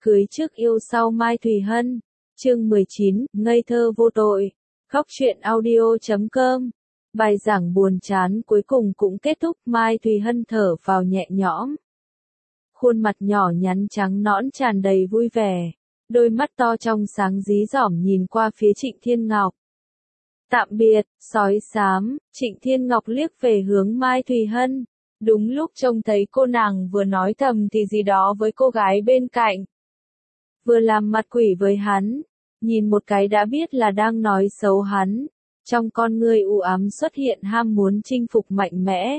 Cưới trước yêu sau Mai Thùy Hân. Chương 19, ngây thơ vô tội. Góc truyện audio.com. Bài giảng buồn chán cuối cùng cũng kết thúc, Mai Thùy Hân thở vào nhẹ nhõm. Khuôn mặt nhỏ nhắn trắng nõn tràn đầy vui vẻ, đôi mắt to trong sáng rí dỏm nhìn qua phía Trịnh Thiên Ngọc. Tạm biệt, sói xám. Trịnh Thiên Ngọc liếc về hướng Mai Thùy Hân. Đúng lúc trông thấy cô nàng vừa nói thầm thì gì đó với cô gái bên cạnh, vừa làm mặt quỷ với hắn, nhìn một cái đã biết là đang nói xấu hắn. Trong con ngươi u ám xuất hiện ham muốn chinh phục mạnh mẽ.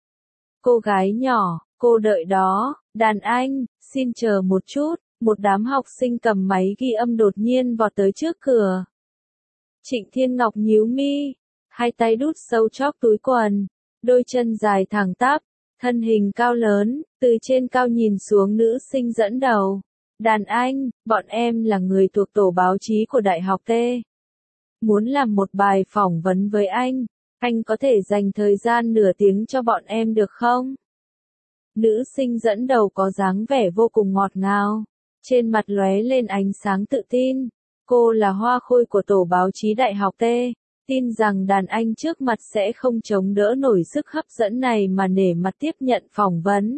Cô gái nhỏ, cô đợi đó. Đàn anh, xin chờ một chút. Một đám học sinh cầm máy ghi âm đột nhiên vọt tới trước cửa. Trịnh Thiên Ngọc nhíu mi, hai tay đút sâu chóp túi quần, đôi chân dài thẳng tắp, thân hình cao lớn, từ trên cao nhìn xuống nữ sinh dẫn đầu. Đàn anh, bọn em là người thuộc tổ báo chí của Đại học T. Muốn làm một bài phỏng vấn với anh có thể dành thời gian nửa tiếng cho bọn em được không? Nữ sinh dẫn đầu có dáng vẻ vô cùng ngọt ngào, trên mặt lóe lên ánh sáng tự tin. Cô là hoa khôi của tổ báo chí Đại học T, tin rằng đàn anh trước mặt sẽ không chống đỡ nổi sức hấp dẫn này mà nể mặt tiếp nhận phỏng vấn.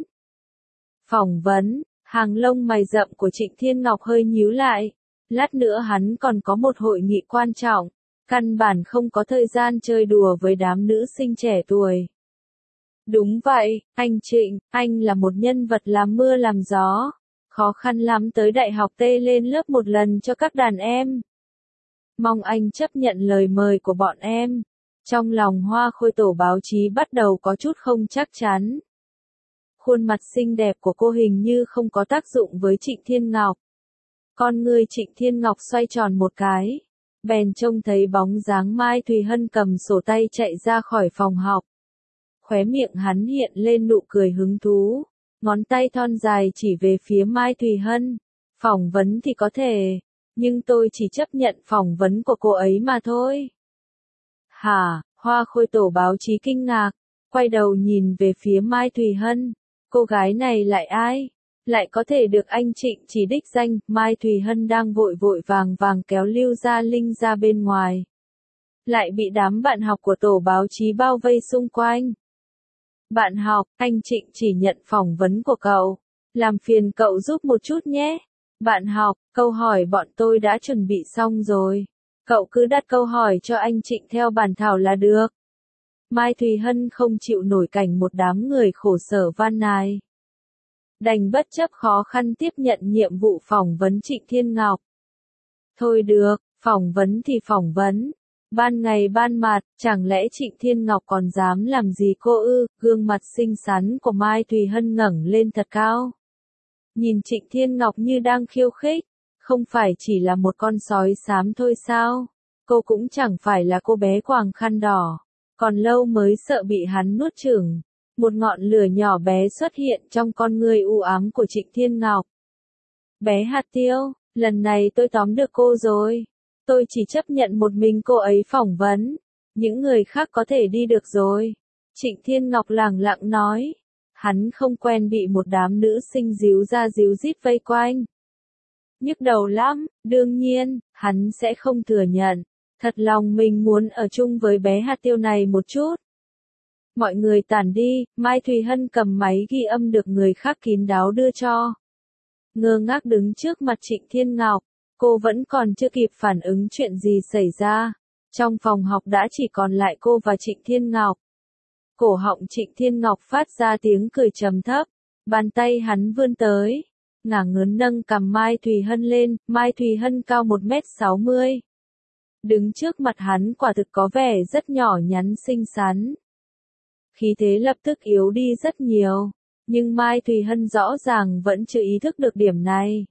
Phỏng vấn, hàng lông mày rậm của Trịnh Thiên Ngọc hơi nhíu lại, lát nữa hắn còn có một hội nghị quan trọng, căn bản không có thời gian chơi đùa với đám nữ sinh trẻ tuổi. Đúng vậy, anh Trịnh, anh là một nhân vật làm mưa làm gió. Khó khăn lắm tới Đại học T lên lớp một lần cho các đàn em. Mong anh chấp nhận lời mời của bọn em. Trong lòng hoa khôi tổ báo chí bắt đầu có chút không chắc chắn. Khuôn mặt xinh đẹp của cô hình như không có tác dụng với Trịnh Thiên Ngọc. Con người Trịnh Thiên Ngọc xoay tròn một cái, bèn trông thấy bóng dáng Mai Thùy Hân cầm sổ tay chạy ra khỏi phòng học. Khóe miệng hắn hiện lên nụ cười hứng thú. Ngón tay thon dài chỉ về phía Mai Thùy Hân. Phỏng vấn thì có thể, nhưng tôi chỉ chấp nhận phỏng vấn của cô ấy mà thôi. Hả? Hoa khôi tổ báo chí kinh ngạc, quay đầu nhìn về phía Mai Thùy Hân. Cô gái này lại ai? Lại có thể được anh Trịnh chỉ đích danh? Mai Thùy Hân đang vội vội vàng vàng kéo Lưu Gia Linh ra bên ngoài, lại bị đám bạn học của tổ báo chí bao vây xung quanh. Bạn học, anh Trịnh chỉ nhận phỏng vấn của cậu. Làm phiền cậu giúp một chút nhé. Bạn học, câu hỏi bọn tôi đã chuẩn bị xong rồi. Cậu cứ đặt câu hỏi cho anh Trịnh theo bản thảo là được. Mai Thùy Hân không chịu nổi cảnh một đám người khổ sở van nài, đành bất chấp khó khăn tiếp nhận nhiệm vụ phỏng vấn Trịnh Thiên Ngọc. Thôi được, phỏng vấn thì phỏng vấn. Ban ngày ban mặt, chẳng lẽ Trịnh Thiên Ngọc còn dám làm gì cô ư? Gương mặt xinh xắn của Mai Thùy Hân ngẩng lên thật cao, nhìn Trịnh Thiên Ngọc như đang khiêu khích. Không phải chỉ là một con sói xám thôi sao? Cô cũng chẳng phải là cô bé quàng khăn đỏ, còn lâu mới sợ bị hắn nuốt chửng. Một ngọn lửa nhỏ bé xuất hiện trong con ngươi u ám của Trịnh Thiên Ngọc. Bé hạt tiêu, lần này tôi tóm được cô rồi. Tôi chỉ chấp nhận một mình cô ấy phỏng vấn. Những người khác có thể đi được rồi. Trịnh Thiên Ngọc lẳng lặng nói. Hắn không quen bị một đám nữ sinh díu ra díu dít vây quanh. Nhức đầu lắm, đương nhiên, hắn sẽ không thừa nhận. Thật lòng mình muốn ở chung với bé hạt tiêu này một chút. Mọi người tản đi, Mai Thùy Hân cầm máy ghi âm được người khác kín đáo đưa cho. Ngơ ngác đứng trước mặt Trịnh Thiên Ngọc. Cô vẫn còn chưa kịp phản ứng chuyện gì xảy ra. Trong phòng học đã chỉ còn lại cô và Trịnh Thiên Ngọc. Cổ họng Trịnh Thiên Ngọc phát ra tiếng cười trầm thấp. Bàn tay hắn vươn tới, ngả ngớn nâng cằm Mai Thùy Hân lên. Mai Thùy Hân cao 1m60. Đứng trước mặt hắn quả thực có vẻ rất nhỏ nhắn xinh xắn. Khí thế lập tức yếu đi rất nhiều. Nhưng Mai Thùy Hân rõ ràng vẫn chưa ý thức được điểm này.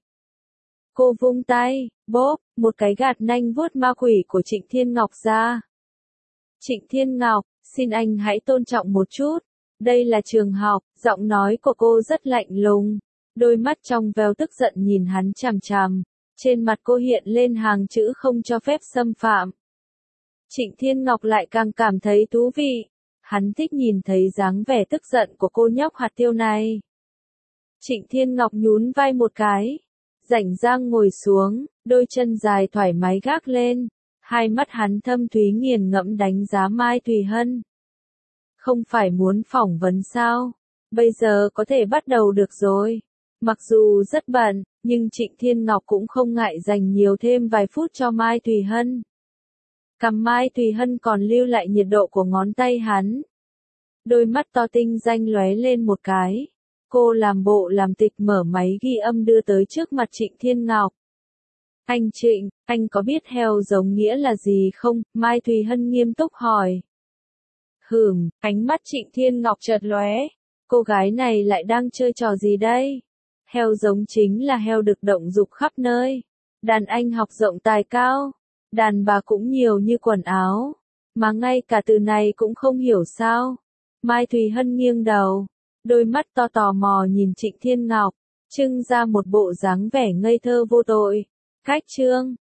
Cô vung tay, bốp, một cái gạt nanh vuốt ma quỷ của Trịnh Thiên Ngọc ra. Trịnh Thiên Ngọc, xin anh hãy tôn trọng một chút. Đây là trường học. Giọng nói của cô rất lạnh lùng. Đôi mắt trong veo tức giận nhìn hắn chằm chằm. Trên mặt cô hiện lên hàng chữ không cho phép xâm phạm. Trịnh Thiên Ngọc lại càng cảm thấy thú vị. Hắn thích nhìn thấy dáng vẻ tức giận của cô nhóc hạt tiêu này. Trịnh Thiên Ngọc nhún vai một cái. Rảnh rang ngồi xuống, đôi chân dài thoải mái gác lên, hai mắt hắn thâm thúy nghiền ngẫm đánh giá Mai Thùy Hân. Không phải muốn phỏng vấn sao? Bây giờ có thể bắt đầu được rồi. Mặc dù rất bận, nhưng Trịnh Thiên Ngọc cũng không ngại dành nhiều thêm vài phút cho Mai Thùy Hân. Cằm Mai Thùy Hân còn lưu lại nhiệt độ của ngón tay hắn. Đôi mắt to tinh danh lóe lên một cái. Cô làm bộ làm tịch mở máy ghi âm đưa tới trước mặt Trịnh Thiên Ngọc. Anh Trịnh, anh có biết heo giống nghĩa là gì không? Mai Thùy Hân nghiêm túc hỏi. Ánh mắt Trịnh Thiên Ngọc chợt lóe. Cô gái này lại đang chơi trò gì đây? Heo giống chính là heo được động dục khắp nơi. Đàn anh học rộng tài cao. Đàn bà cũng nhiều như quần áo. Mà ngay cả từ này cũng không hiểu sao? Mai Thùy Hân nghiêng đầu. Đôi mắt to tò mò nhìn Trịnh Thiên Ngọc. Trưng ra một bộ dáng vẻ ngây thơ vô tội. Khách trương.